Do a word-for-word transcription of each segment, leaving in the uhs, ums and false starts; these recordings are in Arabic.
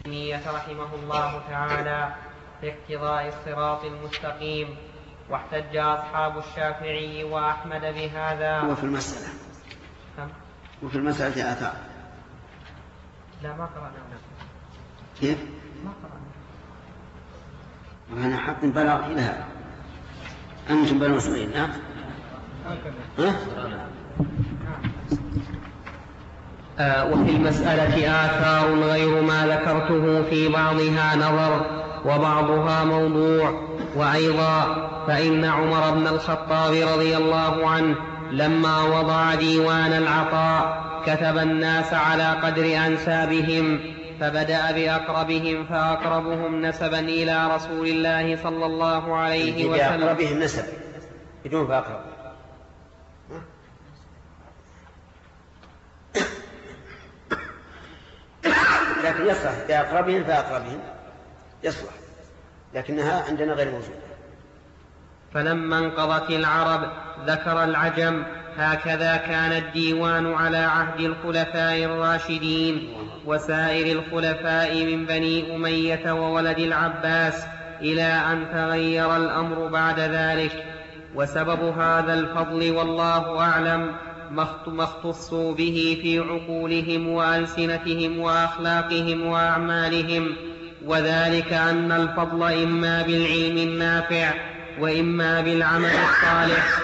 تيمية رحمه الله تعالى في اقتضاء الصراط المستقيم، واحتج أصحاب الشافعي وأحمد بهذا. وفي المسألة هم؟ وفي المسألة آثار. لا ما قرأنا. كيف؟ ما قرأنا. وأنا حق بلغ إلى هذا. أنتم بنو مسؤولين ها؟ ها؟ آه وفي المسألة آثار غير ما ذكرته، في بعضها نظر وبعضها موضوع. وأيضا فإن عمر بن الخطاب رضي الله عنه لما وضع ديوان العطاء كتب الناس على قدر أنسابهم، فبدأ بأقربهم فأقربهم نسبا إلى رسول الله صلى الله عليه وسلم. بأقربهم نسبا بدون فأقرب. لكن يصلح بأقربهم فأقربهم يصلح، لكنها عندنا غير موجودة. فلما انقضت العرب ذكر العجم. هكذا كان الديوان على عهد الخلفاء الراشدين وسائر الخلفاء من بني أمية وولد العباس، إلى أن تغير الأمر بعد ذلك. وسبب هذا الفضل والله أعلم ما اختصوا به في عقولهم وألسنتهم وأخلاقهم وأعمالهم، وذلك أن الفضل إما بالعلم النافع وإما بالعمل الصالح.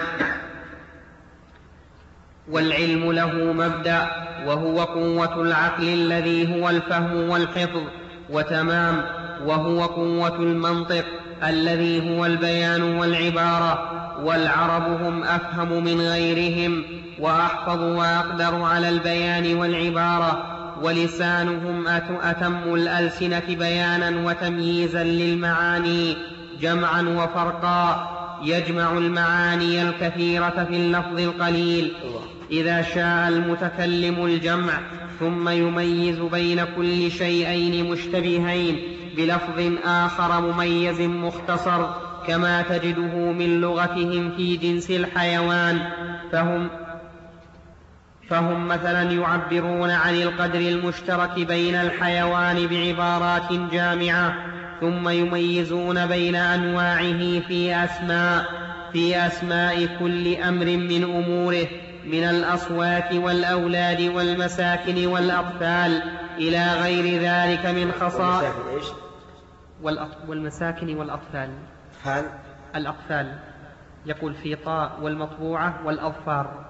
والعلم له مبدأ، وهو قوة العقل الذي هو الفهم والحفظ وتمام، وهو قوة المنطق الذي هو البيان والعبارة. والعرب هم أفهم من غيرهم وأحفظ وأقدر على البيان والعبارة، ولسانهم أتم الألسنة بيانا وتمييزا للمعاني جمعا وفرقا، يجمع المعاني الكثيرة في اللفظ القليل إذا شاء المتكلم الجمع، ثم يميز بين كل شيئين مشتبهين بلفظ آخر مميز مختصر، كما تجده من لغتهم في جنس الحيوان. فهم فهم مثلا يعبرون عن القدر المشترك بين الحيوان بعبارات جامعة، ثم يميزون بين أنواعه في أسماء في أسماء كل أمر من أموره، من الأصوات والأولاد والمساكن والأطفال إلى غير ذلك من خصائص. والمساكن والأطفال. الأطفال يقول في طاء والمطبوعة والأظفار.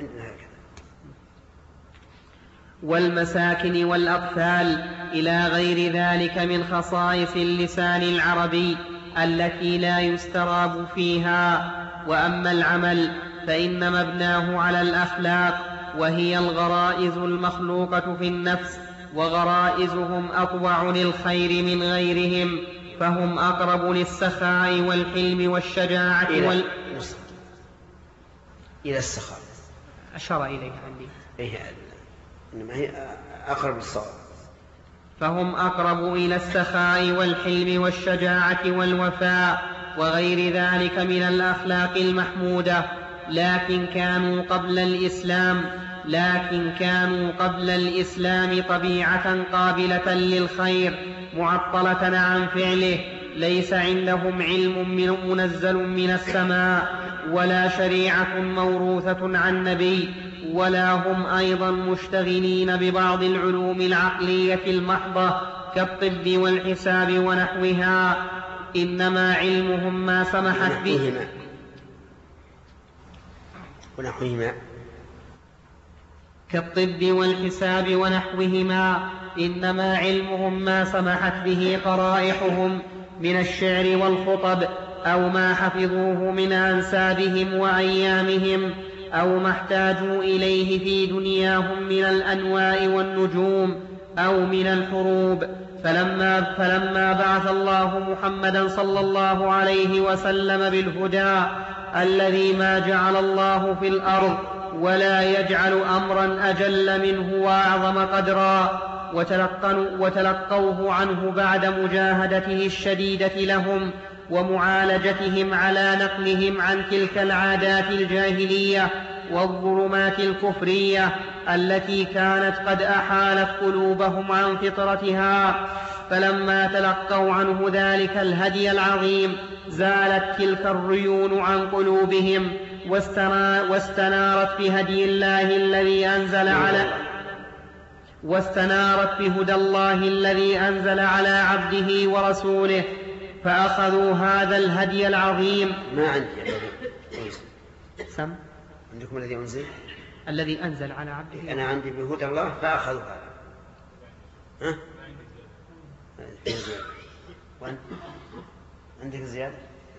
والمساكن والأطفال إلى غير ذلك من خصائص اللسان العربي التي لا يستراب فيها. وأما العمل فإن مبناه على الأخلاق، وهي الغرائز المخلوقة في النفس، وغرائزهم أطوع للخير من غيرهم، فهم أقرب للسخاء والحلم والشجاعة إلى, وال... إلى السخاء أشار إليه عندي. إيه إنما هي أقرب للصواب. فهم أقرب إلى السخاء والحلم والشجاعة والوفاء وغير ذلك من الأخلاق المحمودة. لكن كانوا قبل الإسلام لكن كانوا قبل الإسلام طبيعة قابلة للخير معطلة عن فعله، ليس عندهم علم من منزل من السماء، ولا شريعة موروثة عن نبي، ولا هم أيضا مشتغلين ببعض العلوم العقلية المحضة كالطب والحساب ونحوها، إنما علمهم ما سمحت به ونحوهما كالطب والحساب ونحوهما إنما علمهم ما سمحت به قرائحهم من الشعر والخطب، أو ما حفظوه من أنسابهم وأيامهم، أو ما احتاجوا إليه في دنياهم من الأنواء والنجوم أو من الحروب. فلما, فلما بعث الله محمدا صلى الله عليه وسلم بالهدى الذي ما جعل الله في الأرض ولا يجعل أمرا أجل منه وأعظم قدرا، وتلقوه عنه بعد مجاهدته الشديدة لهم ومعالجتهم على نقلهم عن تلك العادات الجاهلية والظلمات الكفرية التي كانت قد أحالت قلوبهم عن فطرتها فلما تلقوا عنه ذلك الهدي العظيم زالت تلك الريون عن قلوبهم واستنارت بهدي الله الذي أنزل على واستنارت بهدى الله الذي أنزل على عبده ورسوله فأخذوا هذا الهدي العظيم. ما عندي سم عندكم الذي أنزل الذي أنزل على عبده. أنا عندي بهدى الله فأخذوا هذا. ها؟ عندك زيادة؟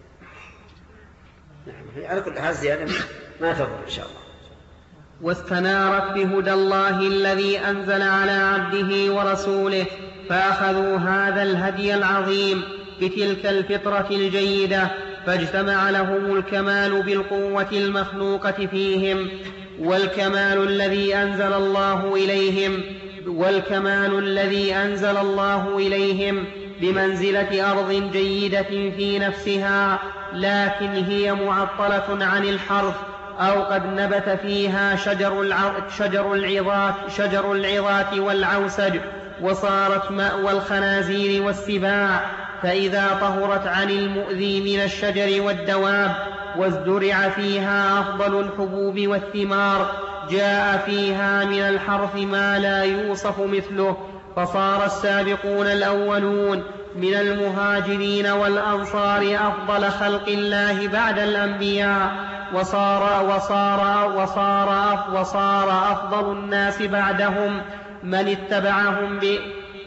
نعم على كل حال زيادة ما تضر إن شاء الله. واستنارت بهدى الله الذي أنزل على عبده ورسوله فأخذوا هذا الهدي العظيم بتلك الفطرة الجيدة فاجتمع لهم الكمال بالقوة المخلوقة فيهم والكمال الذي أنزل الله إليهم والكمال الذي أنزل الله إليهم بمنزلة أرض جيدة في نفسها لكن هي معطلة عن الحرث أو قد نبت فيها شجر شجر العظات شجر العظات والعوسج وصارت مأوى الخنازير والسباع فإذا طهرت عن المؤذي من الشجر والدواب وازدرع فيها أفضل الحبوب والثمار جاء فيها من الحرث ما لا يوصف مثله فصار السابقون الأولون من المهاجرين والأنصار أفضل خلق الله بعد الأنبياء وصار, وصار, وصار, وصار أفضل الناس بعدهم من اتبعهم ب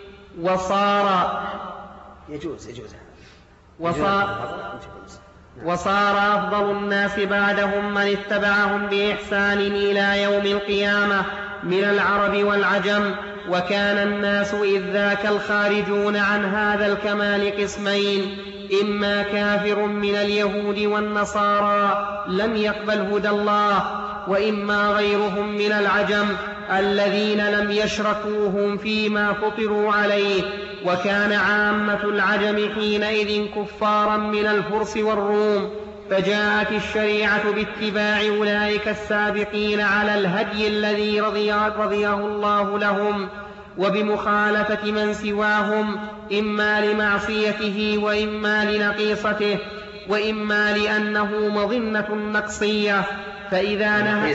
وصار يجوز يجوز وصار, وصار أفضل الناس بعدهم من اتبعهم بإحسان إلى يوم القيامة من العرب والعجم وكان الناس إذ ذاك الخارجون عن هذا الكمال قسمين إما كافر من اليهود والنصارى لم يقبل هدى الله وإما غيرهم من العجم الذين لم يشركوهم فيما فطروا عليه وكان عامة العجم حينئذ كفارا من الفرس والروم فجاءت الشريعة باتباع أولئك السابقين على الهدي الذي رضيه الله لهم وبمخالفة من سواهم إما لمعصيته وإما لنقيصته وإما لأنه مظنة نقصية فإذا نهى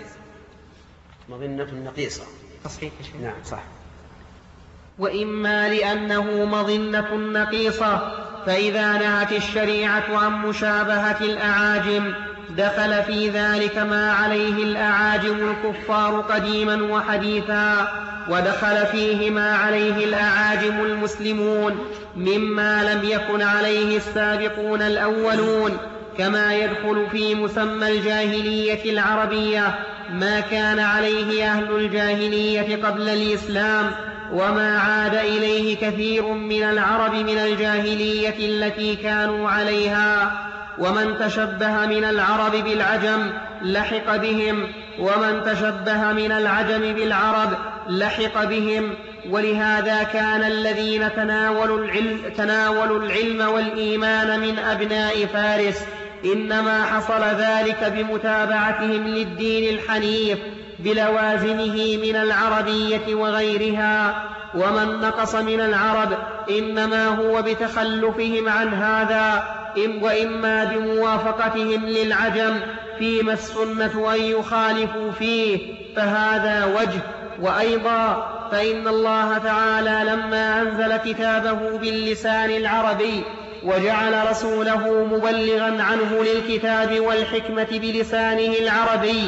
مظنة نقيصة تصحيح نعم صح وإما لأنه مظنة نقيصة فإذا نهت الشريعة عن مشابهة الأعاجم دخل في ذلك ما عليه الأعاجم الكفار قديما وحديثا ودخل فيه ما عليه الأعاجم المسلمون مما لم يكن عليه السابقون الأولون كما يدخل في مسمى الجاهلية العربية ما كان عليه أهل الجاهلية قبل الإسلام وما عاد إليه كثير من العرب من الجاهلية التي كانوا عليها ومن تشبه من العرب بالعجم لحق بهم ومن تشبه من العجم بالعرب لحق بهم ولهذا كان الذين تناولوا العلم, تناولوا العلم والإيمان من أبناء فارس إنما حصل ذلك بمتابعتهم للدين الحنيف بلوازمه من العربية وغيرها ومن نقص من العرب إنما هو بتخلفهم عن هذا وإما بموافقتهم للعجم فيما السنة أن يخالفوا فيه فهذا وجه وأيضا فإن الله تعالى لما أنزل كتابه باللسان العربي وجعل رسوله مبلغا عنه للكتاب والحكمة بلسانه العربي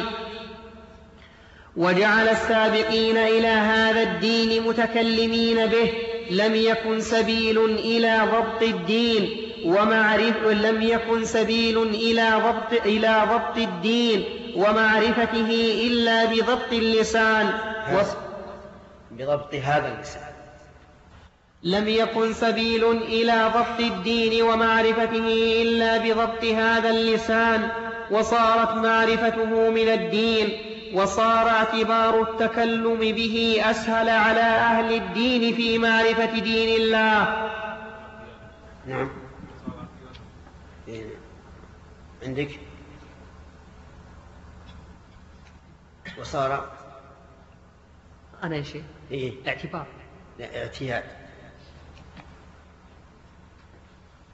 وجعل السابقين إلى هذا الدين متكلمين به لم يكن سبيل إلى ضبط الدين ومعرفة لم يكن سبيل إلى ضبط إلى ضبط الدين ومعرفته إلا بضبط اللسان بضبط هذا اللسان لم يكن سبيل إلى ضبط الدين ومعرفته إلا بضبط هذا اللسان وصارت معرفته من الدين وصار اعتبار التكلم به أسهل على أهل الدين في معرفة دين الله. نعم عندك وصار أنا يا شيخ إيه؟ اعتبار لا اعتياد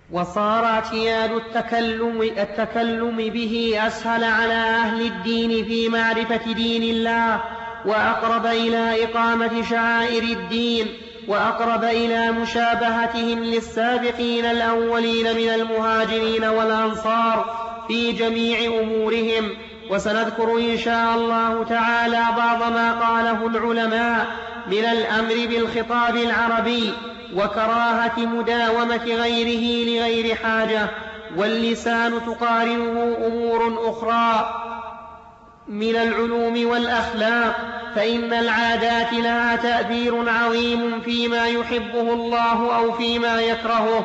وصار اعتياد التكلم, التكلم به أسهل على أهل الدين في معرفة دين الله، وأقرب إلى إقامة شعائر الدين، وأقرب إلى مشابهتهم للسابقين الأولين من المهاجرين والأنصار في جميع أمورهم. وسنذكر إن شاء الله تعالى بعض ما قاله العلماء من الأمر بالخطاب العربي وكراهة مداومة غيره لغير حاجة. واللسان تقارنه أمور أخرى من العلوم والأخلاق، فإن العادات لها تأثير عظيم فيما يحبه الله أو فيما يكرهه.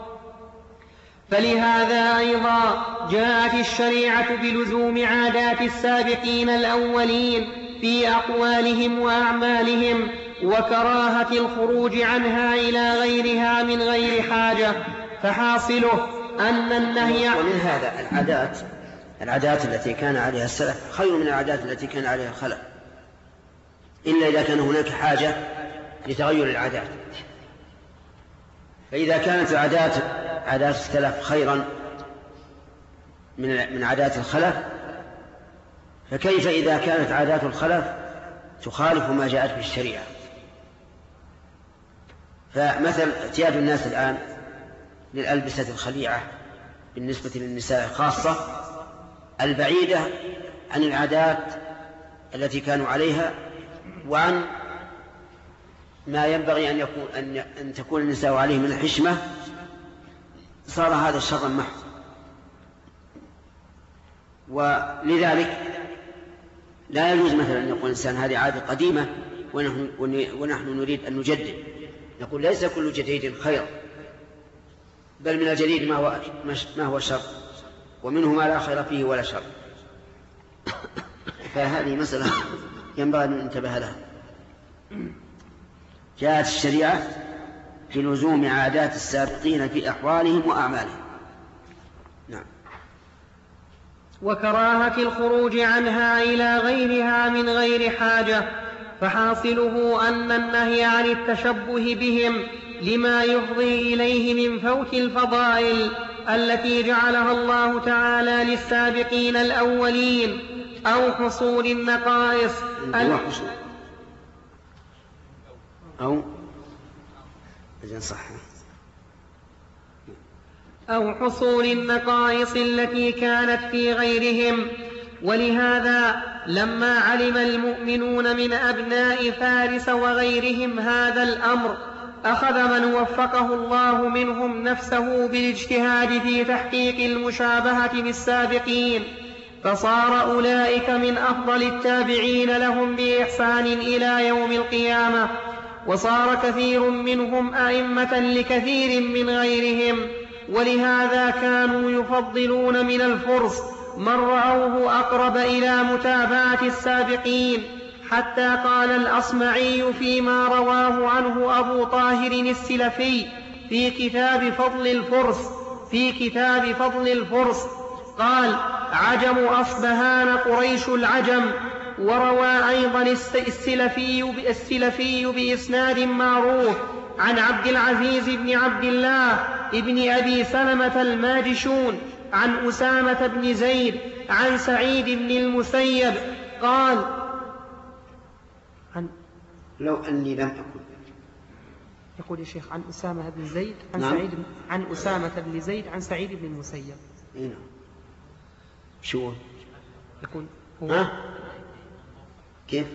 فلهذا أيضا جاءت الشريعة بلزوم عادات السابقين الأولين في أقوالهم وأعمالهم، وكراهة الخروج عنها إلى غيرها من غير حاجة. فحاصله أن النهي. ومن هذا العادات العادات التي كان عليها السلف خير من العادات التي كان عليها الخلف، إلا إذا كان هناك حاجة لتغير العادات. فإذا كانت العادات عادات السلف خيرا من من عادات الخلف، فكيف إذا كانت عادات الخلف تخالف ما جاءت به الشريعة؟ فمثل اعتياد الناس الآن للألبسة الخليعة بالنسبة للنساء خاصة، البعيدة عن العادات التي كانوا عليها وعن ما ينبغي أن يكون أن أن تكون النساء عليه من الحشمة، صار هذا شرا محض. ولذلك لا يجوز مثلا أن يقول الإنسان هذه عادة قديمة ونحن, ونحن نريد أن نجدد. نقول ليس كل جديد خير، بل من الجديد ما هو ما هو شر، ومنه ما لا خير فيه ولا شر. فهذه مسألة ينبغي أن ننتبه لها. جاءت الشريعة في لزوم عادات السابقين في أحوالهم وأعمالهم. نعم. وكراهة الخروج عنها إلى غيرها من غير حاجة. فحاصله أن النهي عن التشبه بهم لما يفضي إليه من فوت الفضائل التي جعلها الله تعالى للسابقين الأولين، أو حصول النقائص أو صح أو حصول النقائص التي كانت في غيرهم. ولهذا لما علم المؤمنون من أبناء فارس وغيرهم هذا الأمر، أخذ من وفقه الله منهم نفسه بالاجتهاد في تحقيق المشابهة بالسابقين، فصار أولئك من أفضل التابعين لهم بإحسان إلى يوم القيامة. وصار كثير منهم أئمة لكثير من غيرهم. ولهذا كانوا يفضلون من الفرس من رأوه أقرب إلى متابعة السابقين، حتى قال الأصمعي فيما رواه عنه أبو طاهر السلفي في كتاب فضل الفرس في كتاب فضل الفرس قال: عجم أصبهان قريش العجم. وروى أيضا السلفي, السلفي بإسناد معروف عن عبد العزيز بن عبد الله ابن أبي سلمة الماجشون عن أسامة بن زيد عن سعيد بن المسيب قال: عن لو أني لم أكن يقول يا شيخ عن أسامة بن زيد عن نعم. سعيد عن أسامة بن زيد عن سعيد بن المسيب. إيه شو يقول هو ها؟ كيف؟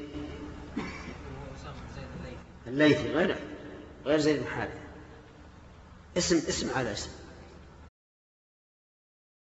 الليثي غير غير زيد بن حارثة، اسم اسم على اسم.